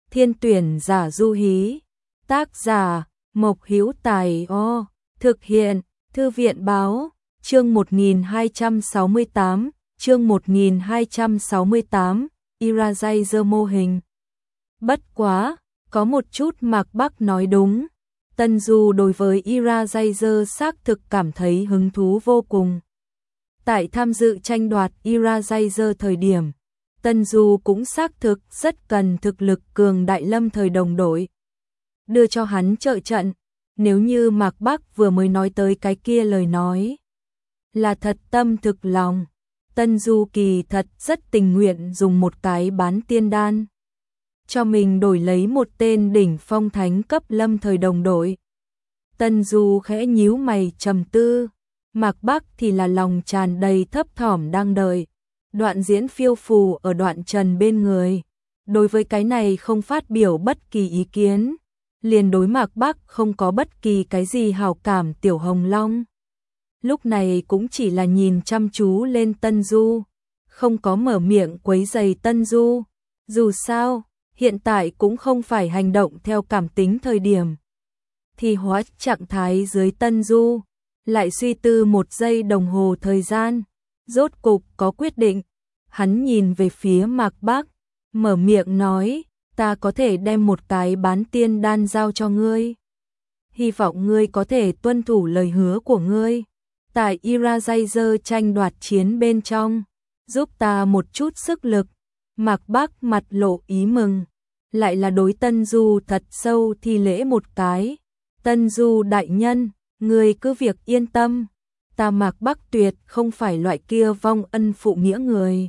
Thiên tuyển giả du hí. Tác giả Mộc Hữu Tài. Thực hiện Thư viện báo. Chương 1268, chương 1268, Eraser mô hình. Bất quá, có một chút Mạc Bắc nói đúng. Tân Du đối với Eraser xác thực cảm thấy hứng thú vô cùng. Tại tham dự tranh đoạt Eraser thời điểm, Tân Du cũng xác thực rất cần thực lực cường đại lâm thời đồng đội. Đưa cho hắn trợ trận, nếu như Mạc Bắc vừa mới nói tới cái kia lời nói. Là thật tâm thực lòng, Tân Du kỳ thật rất tình nguyện dùng một cái bán tiên đan. Cho mình đổi lấy một tên đỉnh phong thánh cấp lâm thời đồng đội. Tân Du khẽ nhíu mày trầm tư, Mạc Bắc thì là lòng tràn đầy thấp thỏm đang đợi. Đoạn Diễn phiêu phù ở Đoạn Trần bên người. Đối với cái này không phát biểu bất kỳ ý kiến. Liền đối Mạc Bắc không có bất kỳ cái gì hảo cảm. Tiểu Hồng Long lúc này cũng chỉ là nhìn chăm chú lên Tân Du, không có mở miệng quấy rầy Tân Du. Dù sao, hiện tại cũng không phải hành động theo cảm tính thời điểm. Thì hóa trạng thái dưới Tân Du, lại suy tư 1 giây đồng hồ thời gian, rốt cục có quyết định. Hắn nhìn về phía Mạc Bắc, mở miệng nói, ta có thể đem một cái bán tiên đan giao cho ngươi. Hy vọng ngươi có thể tuân thủ lời hứa của ngươi. Tại Eraser tranh đoạt chiến bên trong, giúp ta một chút sức lực. Mạc Bắc mặt lộ ý mừng, lại là đối Tân Du thật sâu thi lễ một cái. Tân Du đại nhân, ngươi cứ việc yên tâm, ta Mạc Bắc tuyệt không phải loại kia vong ân phụ nghĩa người.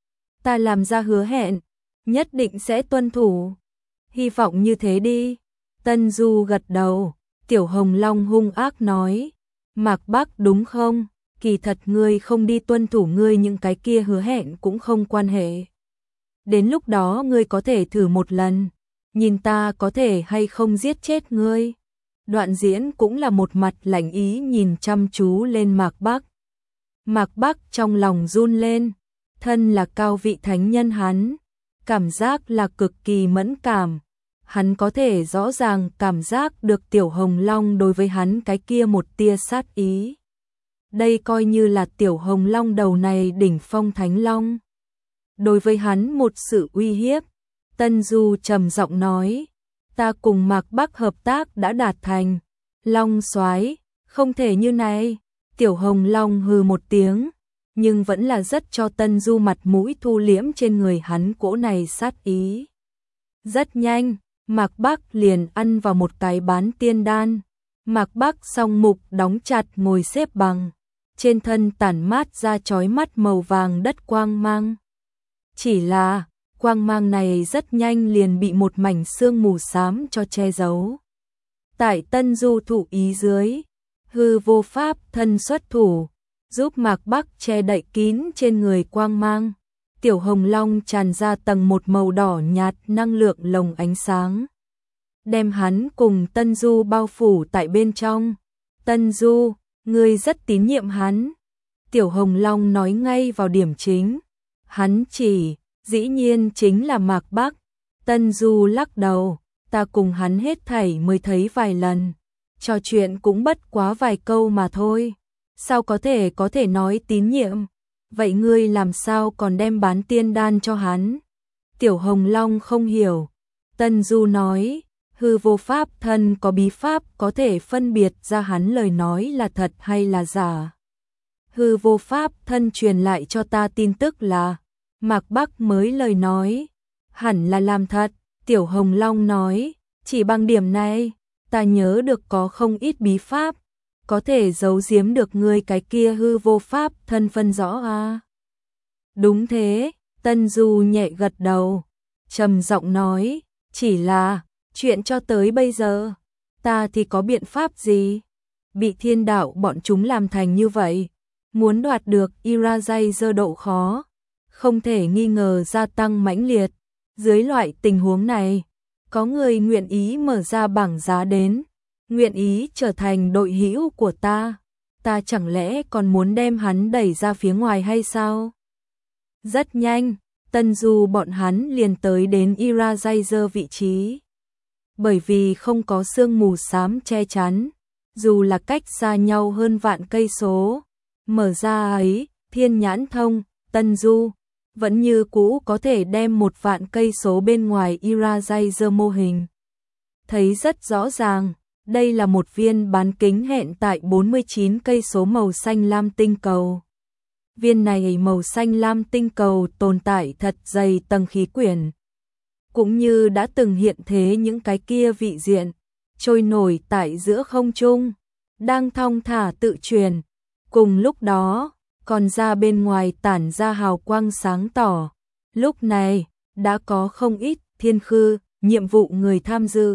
Ta làm ra hứa hẹn, nhất định sẽ tuân thủ. Hy vọng như thế đi. Tân Du gật đầu. Tiểu Hồng Long hung ác nói, Mạc Bắc đúng không? Kỳ thật ngươi không đi tuân thủ ngươi những cái kia hứa hẹn cũng không quan hệ. Đến lúc đó ngươi có thể thử một lần, nhìn ta có thể hay không giết chết ngươi. Đoạn Diễn cũng là một mặt lạnh ý nhìn chăm chú lên Mạc Bắc. Mạc Bắc trong lòng run lên, thân là cao vị thánh nhân hắn, cảm giác là cực kỳ mẫn cảm. Hắn có thể rõ ràng cảm giác được Tiểu Hồng Long đối với hắn cái kia một tia sát ý. Đây coi như là Tiểu Hồng Long đầu này đỉnh phong thánh long. Đối với hắn một sự uy hiếp. Tân Du trầm giọng nói, ta cùng Mạc Bắc hợp tác đã đạt thành. Long soái, không thể như này. Tiểu Hồng Long hừ một tiếng, nhưng vẫn là rất cho Tân Du mặt mũi thu liễm trên người hắn cỗ này sát ý. Rất nhanh, Mạc Bắc liền ăn vào một cái bán tiên đan. Mạc Bắc song mục đóng chặt ngồi xếp bằng, trên thân tản mát ra chói mắt màu vàng đất quang mang. Chỉ là, quang mang này rất nhanh liền bị một mảnh sương mù xám cho che giấu. Tại Tân Du thụ ý dưới, hư vô pháp thân xuất thủ, giúp Mạc Bắc che đậy kín trên người quang mang. Tiểu Hồng Long tràn ra tầng một màu đỏ nhạt năng lượng lồng ánh sáng, đem hắn cùng Tân Du bao phủ tại bên trong. Tân Du, ngươi rất tín nhiệm hắn. Tiểu Hồng Long nói ngay vào điểm chính. Hắn chỉ, dĩ nhiên chính là Mạc Bắc. Tân Du lắc đầu, ta cùng hắn hết thảy mới thấy vài lần, trò chuyện cũng bất quá vài câu mà thôi. Sao có thể nói tín nhiệm? Vậy ngươi làm sao còn đem bán tiên đan cho hắn? Tiểu Hồng Long không hiểu. Tân Du nói, hư vô pháp thân có bí pháp có thể phân biệt ra hắn lời nói là thật hay là giả. Hư vô pháp thân truyền lại cho ta tin tức là Mạc Bắc mới lời nói, hẳn là làm thật. Tiểu Hồng Long nói, chỉ bằng điểm này, ta nhớ được có không ít bí pháp có thể giấu giếm được ngươi cái kia hư vô pháp thân phân rõ à? Đúng thế. Tân Du nhẹ gật đầu, trầm giọng nói, chỉ là chuyện cho tới bây giờ, ta thì có biện pháp gì? Bị thiên đạo bọn chúng làm thành như vậy, muốn đoạt được Eraser độ khó, không thể nghi ngờ gia tăng mãnh liệt. Dưới loại tình huống này, có người nguyện ý mở ra bảng giá đến, nguyện ý trở thành đội hữu của ta chẳng lẽ còn muốn đem hắn đẩy ra phía ngoài hay sao? Rất nhanh, Tân Du bọn hắn liền tới đến Eraser vị trí. Bởi vì không có sương mù xám che chắn, dù là cách xa nhau hơn vạn cây số, mở ra ấy, thiên nhãn thông, Tân Du vẫn như cũ có thể đem 1.000 cây số bên ngoài Eraser mô hình. Thấy rất rõ ràng, đây là một viên bán kính hẹn tại 49 cây số màu xanh lam tinh cầu. Viên này màu xanh lam tinh cầu tồn tại thật dày tầng khí quyển. Cũng như đã từng hiện thế những cái kia vị diện, trôi nổi tại giữa không trung, đang thong thả tự chuyển. Cùng lúc đó, còn ra bên ngoài tản ra hào quang sáng tỏ. Lúc này, đã có không ít thiên khư, nhiệm vụ người tham dự.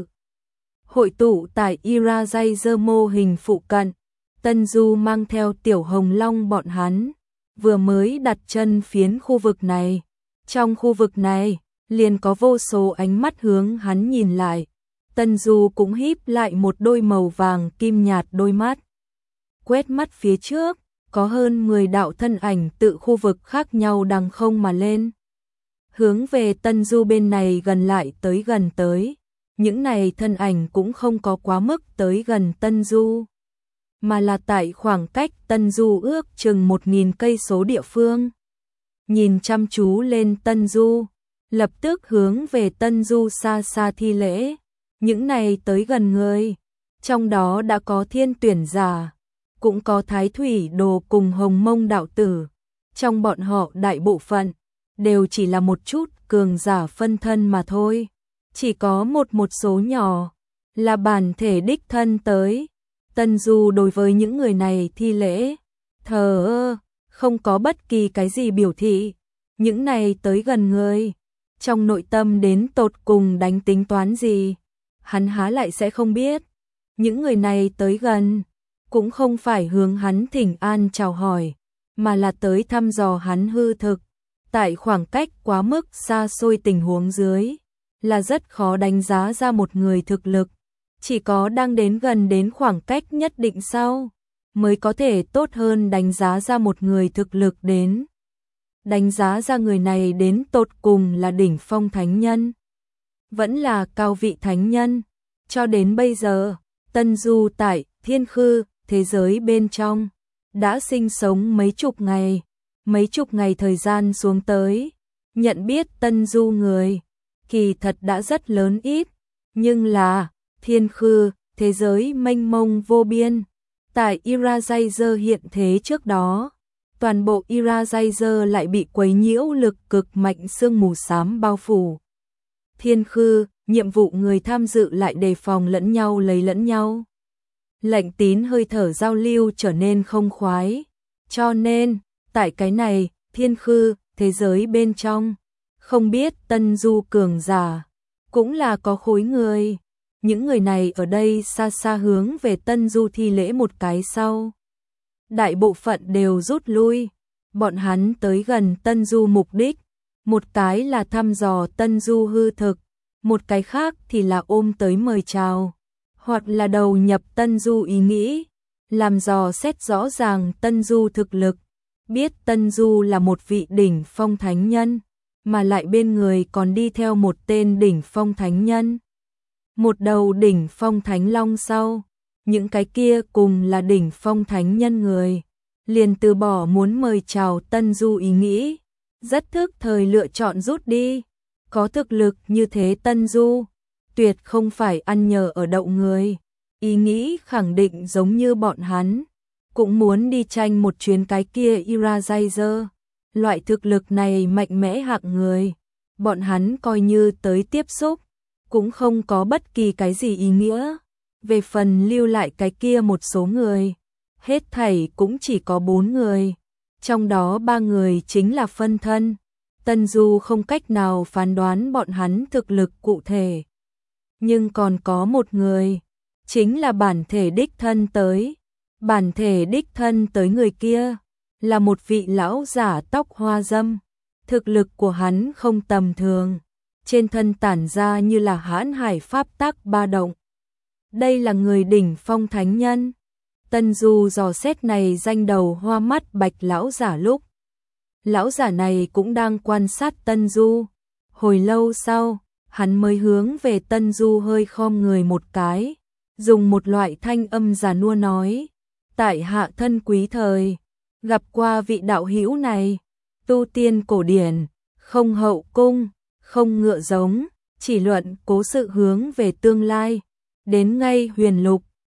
Hội tụ tại Eraser mô hình phụ cận, Tân Du mang theo Tiểu Hồng Long bọn hắn, vừa mới đặt chân phiến khu vực này. Trong khu vực này, liền có vô số ánh mắt hướng hắn nhìn lại. Tân Du cũng híp lại một đôi màu vàng kim nhạt đôi mắt. Quét mắt phía trước, có hơn 10 đạo thân ảnh tự khu vực khác nhau đằng không mà lên. Hướng về Tân Du bên này gần lại tới gần tới. Những này thân ảnh cũng không có quá mức tới gần Tân Du, mà là tại khoảng cách Tân Du ước chừng 1.000 cây số địa phương. Nhìn chăm chú lên Tân Du, lập tức hướng về Tân Du xa xa thi lễ. Những này tới gần người, trong đó đã có thiên tuyển giả, cũng có thái thủy đồ cùng hồng mông đạo tử. Trong bọn họ đại bộ phận, đều chỉ là một chút cường giả phân thân mà thôi. Chỉ có một số nhỏ, là bản thể đích thân tới. Tân Du đối với những người này thi lễ, thờ ơ, không có bất kỳ cái gì biểu thị. Những này tới gần người, trong nội tâm đến tột cùng đánh tính toán gì, hắn há lại sẽ không biết. Những người này tới gần, cũng không phải hướng hắn thỉnh an chào hỏi, mà là tới thăm dò hắn hư thực. Tại khoảng cách quá mức xa xôi tình huống dưới, là rất khó đánh giá ra một người thực lực. Chỉ có đang đến gần đến khoảng cách nhất định sau, mới có thể tốt hơn đánh giá ra một người thực lực đến. Đánh giá ra người này đến tột cùng là đỉnh phong thánh nhân, vẫn là cao vị thánh nhân. Cho đến bây giờ, Tân Du tại thiên khư, thế giới bên trong, đã sinh sống mấy chục ngày thời gian xuống tới. Nhận biết Tân Du người, kỳ thật đã rất lớn ít, nhưng là thiên khư, thế giới mênh mông vô biên. Tại Eraser hiện thế trước đó, toàn bộ Eraser lại bị quấy nhiễu lực cực mạnh sương mù xám bao phủ. Thiên khư, nhiệm vụ người tham dự lại đề phòng lẫn nhau lấy lẫn nhau. Lệnh tín hơi thở giao lưu trở nên không khoái. Cho nên, tại cái này, thiên khư, thế giới bên trong, không biết Tân Du cường giả, cũng là có khối người. Những người này ở đây xa xa hướng về Tân Du thi lễ một cái sau. Đại bộ phận đều rút lui. Bọn hắn tới gần Tân Du mục đích, một cái là thăm dò Tân Du hư thực, một cái khác thì là ôm tới mời chào, hoặc là đầu nhập Tân Du ý nghĩ, làm dò xét rõ ràng Tân Du thực lực, biết Tân Du là một vị đỉnh phong thánh nhân, mà lại bên người còn đi theo một tên đỉnh phong thánh nhân. Một đầu đỉnh phong thánh long sau, những cái kia cùng là đỉnh phong thánh nhân người, liền từ bỏ muốn mời chào Tân Du ý nghĩ, rất thức thời lựa chọn rút đi. Có thực lực như thế Tân Du, tuyệt không phải ăn nhờ ở đậu người, ý nghĩ khẳng định giống như bọn hắn, cũng muốn đi tranh một chuyến cái kia Eraser. Loại thực lực này mạnh mẽ hạng người, bọn hắn coi như tới tiếp xúc, cũng không có bất kỳ cái gì ý nghĩa. Về phần lưu lại cái kia một số người, hết thảy cũng chỉ có 4 người, trong đó 3 người chính là phân thân. Tân Du không cách nào phán đoán bọn hắn thực lực cụ thể. Nhưng còn có một người, chính là bản thể đích thân tới. Bản thể đích thân tới người kia, là một vị lão giả tóc hoa râm. Thực lực của hắn không tầm thường, trên thân tản ra như là hãn hải pháp tắc ba động. Đây là người đỉnh phong thánh nhân. Tân Du dò xét này danh đầu hoa mắt bạch lão giả lúc Lão giả này cũng đang quan sát Tân Du. Hồi lâu sau, hắn mới hướng về Tân Du hơi khom người một cái, dùng một loại thanh âm già nua nói: tại hạ thân quý thời, gặp qua vị đạo hữu này, tu tiên cổ điển, không hậu cung, không ngựa giống, chỉ luận cố sự hướng về tương lai, đến ngay huyền lục,